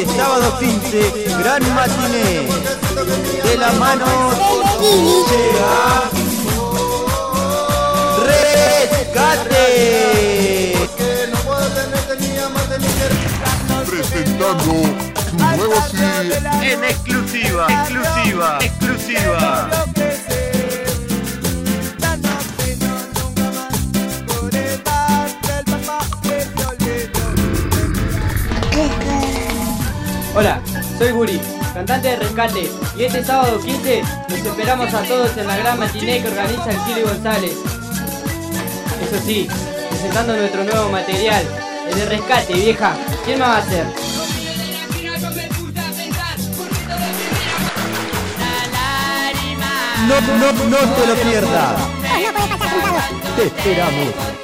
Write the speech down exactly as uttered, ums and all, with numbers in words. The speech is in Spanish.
Este sábado quince, gran matiné. De la mano llega Rescate. Presentando su nuevo C D En exclusiva, exclusiva, exclusiva. Hola, soy Guri, cantante de Rescate, y este sábado quince los esperamos a todos en la gran matiné que organiza el Kili González. Eso sí, presentando nuestro nuevo material, el de Rescate, vieja. ¿Quién más va a ser? No, no, no te lo pierdas. Vos no podés pasar sentado. Te esperamos.